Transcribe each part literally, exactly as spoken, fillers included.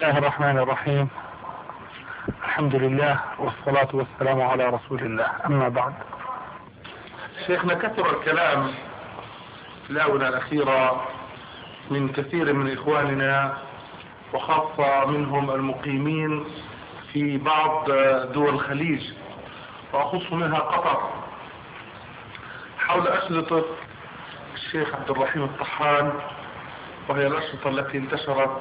الله الرحمن الرحيم. الحمد لله والصلاة والسلام على رسول الله، أما بعد. شيخنا، كثر الكلام في الآونة الأخيرة من كثير من إخواننا وخاصة منهم المقيمين في بعض دول الخليج، وأخص منها قطر، حول أشرطة الشيخ عبد الرحيم الطحان، وهي الأشرطة التي انتشرت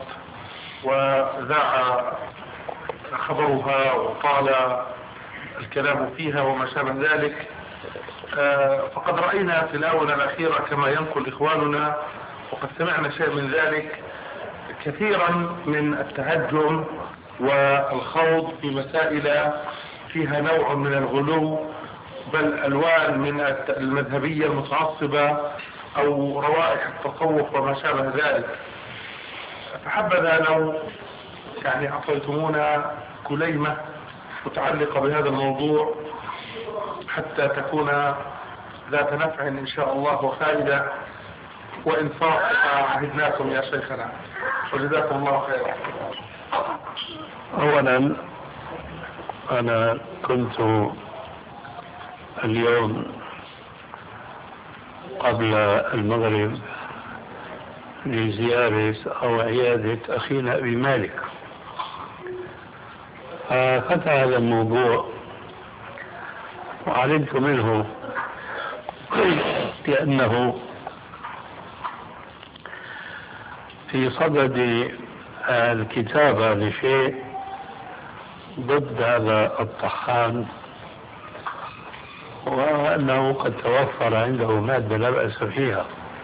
وذاع خبرها وطال الكلام فيها وما شابه ذلك. فقد رأينا في الآونة الأخيرة كما ينقل إخواننا، وقد سمعنا شيء من ذلك، كثيرا من التهجم والخوض في مسائل فيها نوع من الغلو، بل ألوان من المذهبية المتعصبة أو روائح التصوف وما شابه ذلك. فحبذا لو يعني أعطيتمونا كليمة متعلقة بهذا الموضوع حتى تكون ذات نفع إن شاء الله وفائدة وإنصاف عهدناكم يا شيخنا، وجزاكم الله خيرا. أولا أنا كنت اليوم قبل المغرب لزيارة أو عيادة أخينا أبي مالك، ففتح هذا الموضوع وعلمت منه لأنه في صدد الكتابة لشيء ضد هذا الطحان، وأنه قد توفر عنده مادة لا بأس فيها،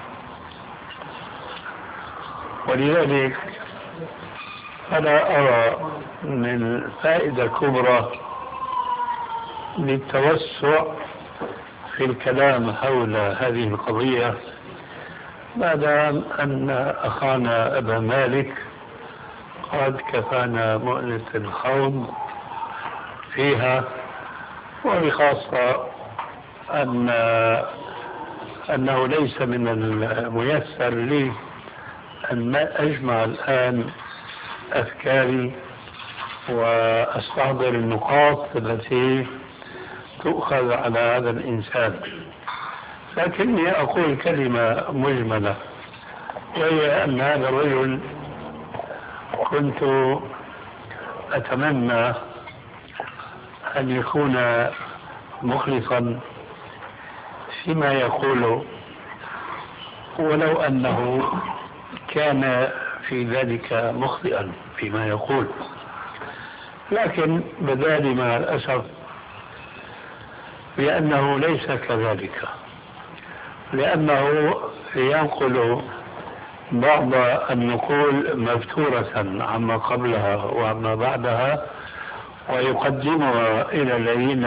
ولذلك أنا أرى من فائدة كبرى للتوسع في الكلام حول هذه القضية، ما دام أن أخانا أبا مالك قد كفانا مؤنة الخوض فيها، وبخاصة أن أنه ليس من الميسر لي أن أجمع الآن أفكاري وأستحضر النقاط التي تؤخذ على هذا الإنسان، لكني أقول كلمة مجملة، وهي أن هذا الرجل كنت أتمنى أن يكون مخلصا فيما يقوله، ولو أنه كان في ذلك مخطئا فيما يقول، لكن بدالي مع الأسف بأنه ليس كذلك، لأنه ينقل بعض النقول مفتورة عما قبلها وعما بعدها، ويقدمها إلى الذين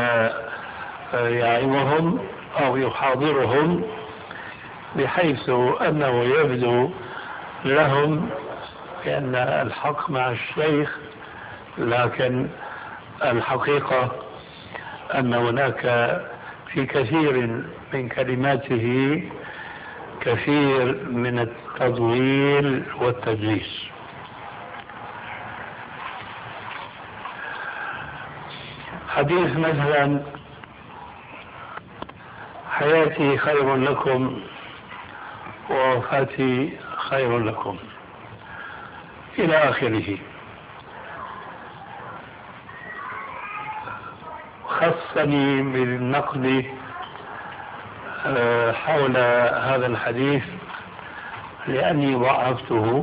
يعيبهم أو يحاضرهم، بحيث أنه يبدو لهم بأن الحق مع الشيخ، لكن الحقيقة أن هناك في كثير من كلماته كثير من التضليل والتدليس. حديث مثلا حياتي خير لكم ووفاتي خير لكم إلى آخره، خصني بالنقد حول هذا الحديث لأني ضعفته،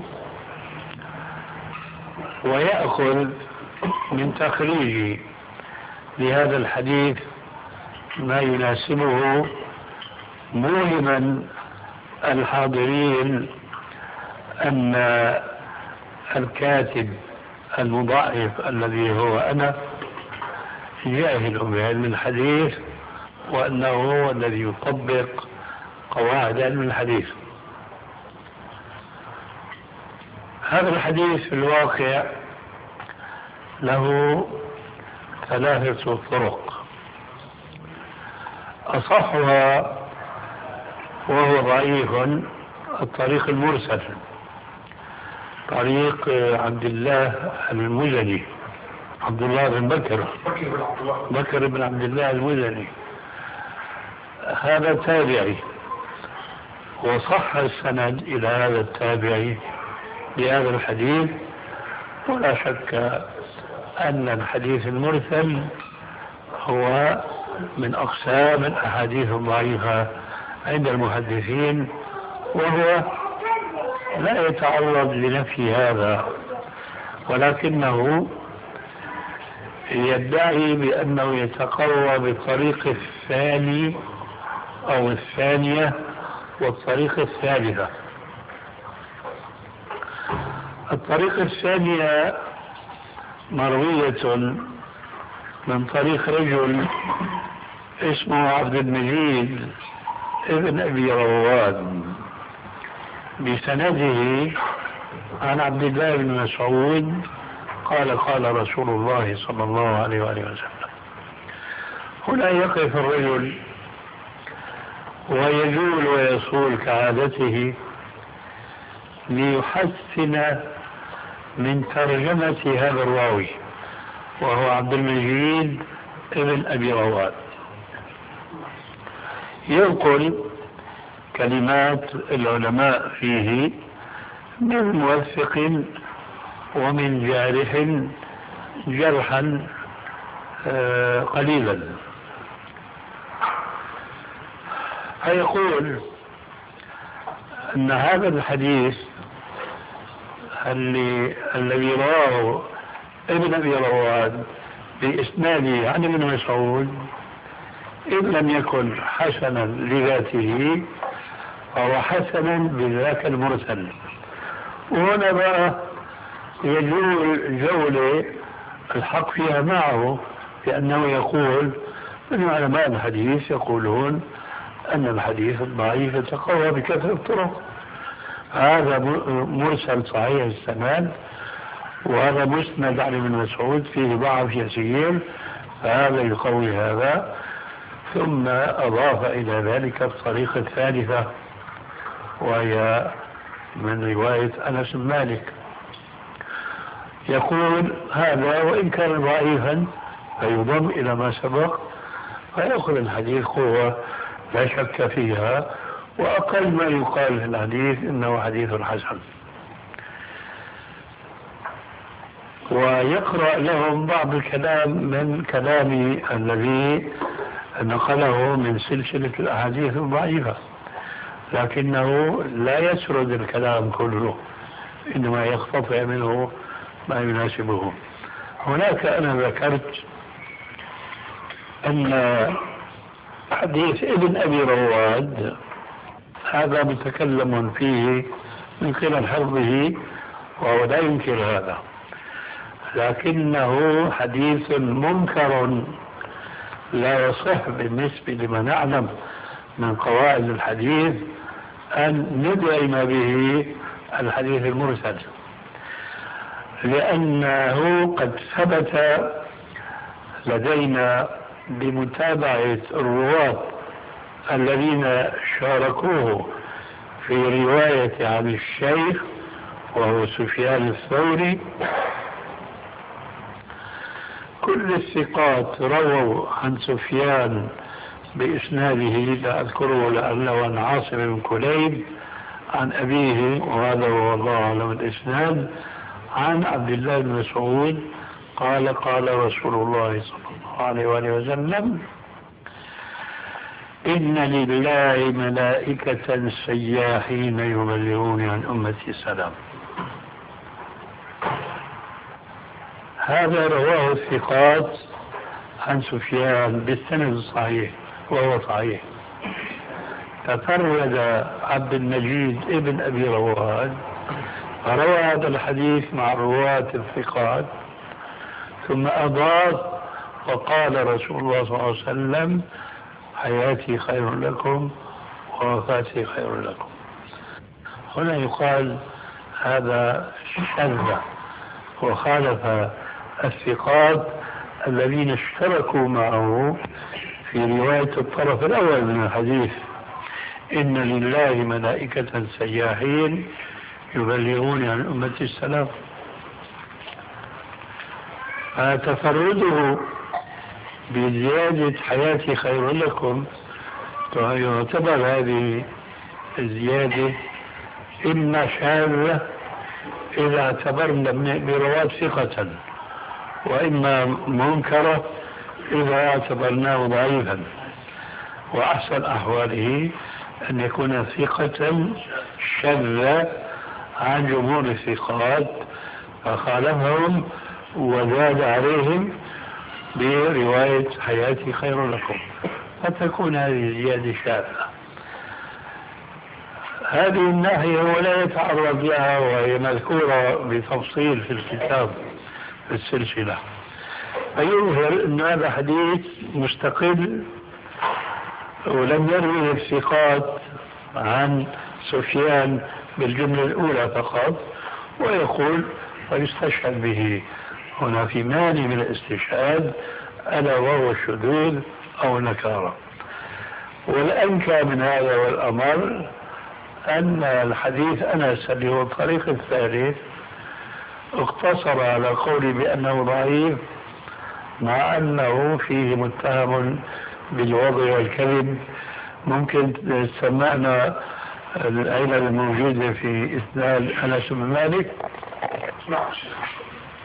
ويأخذ من تخريجي لهذا الحديث ما يناسبه، موهما الحاضرين أن الكاتب المضاعف الذي هو أنا جاهل بعلم الحديث، وأنه هو الذي يطبق قواعد علم الحديث. هذا الحديث في الواقع له ثلاثة طرق، أصحها وهو ضعيف الطريق المرسل، طريق عبد الله المزني، عبد الله بن بكر بكر بن عبد الله المزني، هذا تابعي، وصح السند إلى هذا التابعي بهذا الحديث. ولا شك أن الحديث المرسل هو من أقسام الأحاديث الضعيفة عند المحدثين، وهو لا يتعرض لنفي هذا، ولكنه يدعي بأنه يتقوى بالطريق الثاني أو الثانية والطريق الثالثة. الطريق الثانية مروية من طريق رجل اسمه عبد المجيد ابن أبي رواد بسنده عن عبد الله بن مسعود قال قال رسول الله صلى الله عليه وآله وسلم. هنا يقف الرجل ويجول ويصول كعادته ليحسن من ترجمة هذا الراوي، وهو عبد المجيد ابن أبي رواد. ينقل كلمات العلماء فيه من موثق ومن جارح جرحا قليلا، فيقول أن هذا الحديث اللي الذي رواه ابن أبي رواد بإسناده عن ابن مسعود إن لم يكن حسنا لذاته فهو حسن بذاك المرسل. وهنا بقى يجول جولة الحق فيها معه، لأنه يقول من علماء الحديث يقولون أن الحديث الضعيف يتقوى بكثرة الطرق. هذا مرسل صحيح السند، وهذا مسند عن ابن مسعود فيه ضعف يسير، فهذا يقوي هذا. ثم أضاف إلى ذلك الطريقة الثالثة وهي من رواية أنس بن مالك. يقول هذا وإن كان ضعيفا فيضم إلى ما سبق فيأخذ الحديث قوة لا شك فيها، وأقل ما يقال في الحديث إنه حديث حسن. ويقرأ لهم بعض الكلام من كلامي الذي نقله من سلسلة الأحاديث الضعيفة، لكنه لا يسرد الكلام كله، إنما يقتطع منه ما يناسبه. هناك أنا ذكرت أن حديث ابن أبي رواد هذا متكلم فيه من قبل حفظه وهو لا ينكر هذا، لكنه حديث منكر لا يصح بالنسبة لما نعلم من قواعد الحديث أن ندعم به الحديث المرسل، لأنه قد ثبت لدينا بمتابعة الرواة الذين شاركوه في رواية عن الشيخ وهو سفيان الثوري. كل الثقات رووا عن سفيان بإسناده لا أذكره لأنه عن عاصم بن كليب عن أبيه، وهذا هو الله أعلم الإسناد، عن عبد الله بن مسعود قال قال رسول الله صلى الله عليه وآله وسلم: إن لله ملائكة سياحين يبلغون عن أمتي السلام. هذا رواه الثقات عن سفيان بالسند الصحيح وهو صحيح. تفرد عبد المجيد ابن أبي رواد فروى هذا الحديث مع الرواة الثقات، ثم أضاف وقال رسول الله صلى الله عليه وسلم: حياتي خير لكم ووفاتي خير لكم. هنا يقال هذا شذ وخالف الثقات الذين اشتركوا معه في رواية الطرف الأول من الحديث: إن لله ملائكة سياحين يبلغون عن أمة السلام. فتفرده بزيادة حياتي خير لكم يعتبر هذه الزيادة إما شاذة إذا اعتبرنا برواة ثقة، وإما منكرة إذا اعتبرناه ضعيفا، وأحسن أحواله أن يكون ثقة شذ عن جمهور الثقات فخالفهم وزاد عليهم برواية حياتي خير لكم، فتكون هذه زيادة شاذة. هذه الناحية ولا يتعرض لها وهي مذكورة بتفصيل في الكتاب في السلسلة، فيظهر أن هذا حديث مستقل ولم يروي الثقات عن سفيان بالجملة الأولى فقط، ويقول ويستشهد به هنا في مانع من الاستشهاد ألا وهو الشذوذ أو النكارة. والأنكى من هذا والأمر أن الحديث أنس اللي هو الطريق الثالث اقتصر على قولي بأنه ضعيف، مع أنه فيه متهم بالوضع والكذب. ممكن سمعنا العلل الموجودة في إسناد أنس بن مالك؟ نعم.